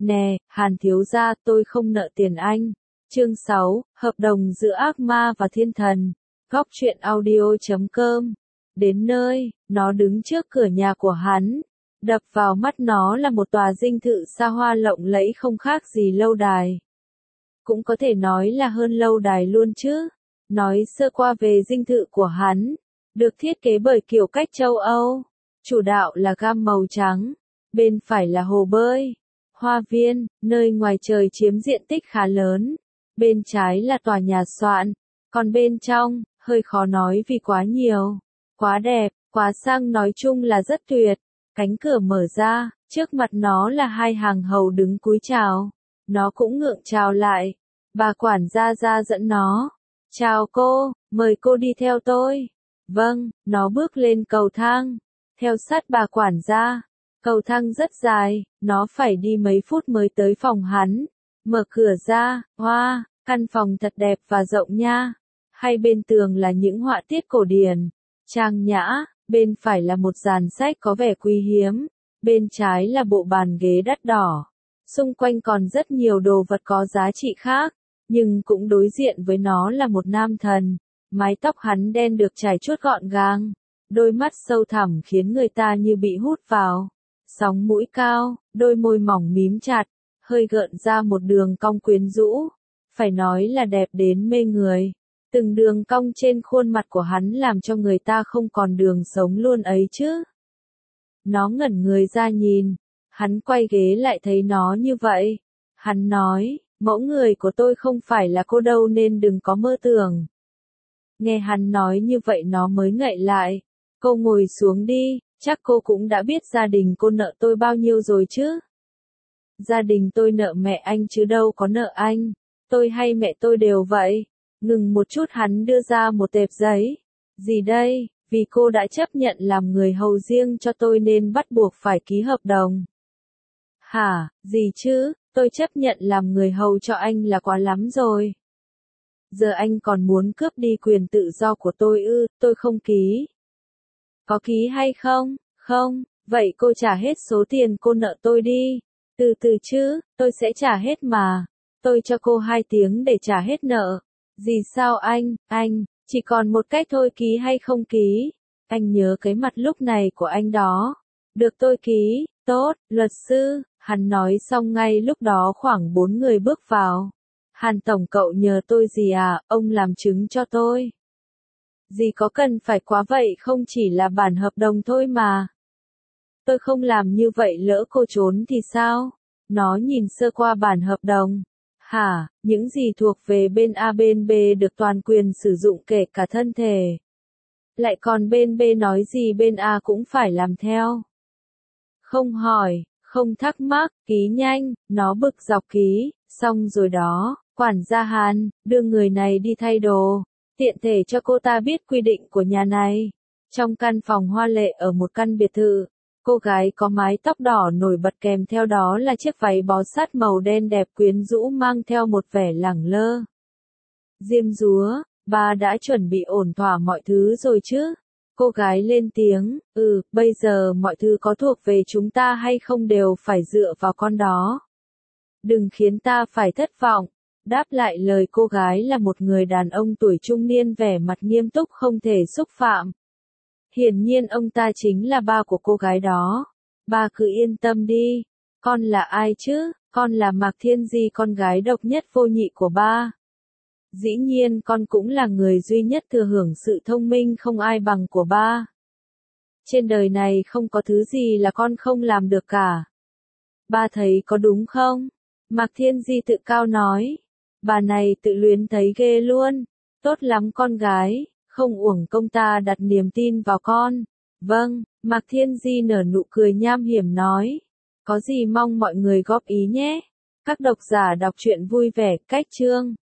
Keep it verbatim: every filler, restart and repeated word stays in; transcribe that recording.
Nè, Hàn thiếu gia, tôi không nợ tiền anh. Chương sáu, hợp đồng giữa ác ma và thiên thần. Góc truyện audio chấm com. Đến nơi, nó đứng trước cửa nhà của hắn. Đập vào mắt nó là một tòa dinh thự xa hoa lộng lẫy không khác gì lâu đài. Cũng có thể nói là hơn lâu đài luôn chứ. Nói sơ qua về dinh thự của hắn, được thiết kế bởi kiểu cách châu Âu. Chủ đạo là gam màu trắng, bên phải là hồ bơi, hoa viên, nơi ngoài trời chiếm diện tích khá lớn. Bên trái là tòa nhà soạn, còn bên trong, hơi khó nói vì quá nhiều, quá đẹp, quá sang, nói chung là rất tuyệt. Cánh cửa mở ra, trước mặt nó là hai hàng hầu đứng cúi chào. Nó cũng ngượng chào lại. Bà quản gia ra dẫn nó. Chào cô, mời cô đi theo tôi. Vâng, nó bước lên cầu thang. Theo sát bà quản gia. Cầu thang rất dài, nó phải đi mấy phút mới tới phòng hắn. Mở cửa ra, hoa, căn phòng thật đẹp và rộng nha. Hai bên tường là những họa tiết cổ điển, trang nhã. Bên phải là một dàn sách có vẻ quý hiếm, bên trái là bộ bàn ghế đắt đỏ. Xung quanh còn rất nhiều đồ vật có giá trị khác, nhưng cũng đối diện với nó là một nam thần. Mái tóc hắn đen được chải chuốt gọn gàng, đôi mắt sâu thẳm khiến người ta như bị hút vào. Sóng mũi cao, đôi môi mỏng mím chặt, hơi gợn ra một đường cong quyến rũ, phải nói là đẹp đến mê người. Từng đường cong trên khuôn mặt của hắn làm cho người ta không còn đường sống luôn ấy chứ. Nó ngẩn người ra nhìn, hắn quay ghế lại thấy nó như vậy. Hắn nói, mẫu người của tôi không phải là cô đâu nên đừng có mơ tưởng. Nghe hắn nói như vậy nó mới ngậy lại. Cô ngồi xuống đi, chắc cô cũng đã biết gia đình cô nợ tôi bao nhiêu rồi chứ. Gia đình tôi nợ mẹ anh chứ đâu có nợ anh. Tôi hay mẹ tôi đều vậy. Ngừng một chút hắn đưa ra một tệp giấy. Gì đây, vì cô đã chấp nhận làm người hầu riêng cho tôi nên bắt buộc phải ký hợp đồng. Hả, gì chứ, tôi chấp nhận làm người hầu cho anh là quá lắm rồi. Giờ anh còn muốn cướp đi quyền tự do của tôi ư, tôi không ký. Có ký hay không? Không, vậy cô trả hết số tiền cô nợ tôi đi. Từ từ chứ, tôi sẽ trả hết mà. Tôi cho cô hai tiếng để trả hết nợ. Gì sao anh, anh, chỉ còn một cách thôi, ký hay không ký. Anh nhớ cái mặt lúc này của anh đó. Được, tôi ký, tốt, luật sư. Hắn nói xong ngay lúc đó khoảng bốn người bước vào. Hàn tổng, cậu nhờ tôi gì à, ông làm chứng cho tôi. Gì có cần phải quá vậy, không chỉ là bản hợp đồng thôi mà. Tôi không làm như vậy lỡ cô trốn thì sao? Nó nhìn sơ qua bản hợp đồng. Hả, những gì thuộc về bên A bên B được toàn quyền sử dụng kể cả thân thể. Lại còn bên B nói gì bên A cũng phải làm theo. Không hỏi, không thắc mắc, ký nhanh, nó bực dọc ký, xong rồi đó, quản gia Hàn, đưa người này đi thay đồ, tiện thể cho cô ta biết quy định của nhà này. Trong căn phòng hoa lệ ở một căn biệt thự, cô gái có mái tóc đỏ nổi bật kèm theo đó là chiếc váy bó sát màu đen đẹp quyến rũ mang theo một vẻ lẳng lơ. Diêm dúa, bà đã chuẩn bị ổn thỏa mọi thứ rồi chứ? Cô gái lên tiếng, ừ, bây giờ mọi thứ có thuộc về chúng ta hay không đều phải dựa vào con đó. Đừng khiến ta phải thất vọng. Đáp lại lời cô gái là một người đàn ông tuổi trung niên vẻ mặt nghiêm túc không thể xúc phạm. Hiển nhiên ông ta chính là ba của cô gái đó. Ba cứ yên tâm đi. Con là ai chứ? Con là Mạc Thiên Di, con gái độc nhất vô nhị của ba. Dĩ nhiên con cũng là người duy nhất thừa hưởng sự thông minh không ai bằng của ba. Trên đời này không có thứ gì là con không làm được cả. Ba thấy có đúng không? Mạc Thiên Di tự cao nói. Bà này tự luyến thấy ghê luôn. Tốt lắm con gái, không uổng công ta đặt niềm tin vào con. Vâng, Mạc Thiên Di nở nụ cười nham hiểm nói. Có gì mong mọi người góp ý nhé. Các độc giả đọc truyện vui vẻ, cách chương.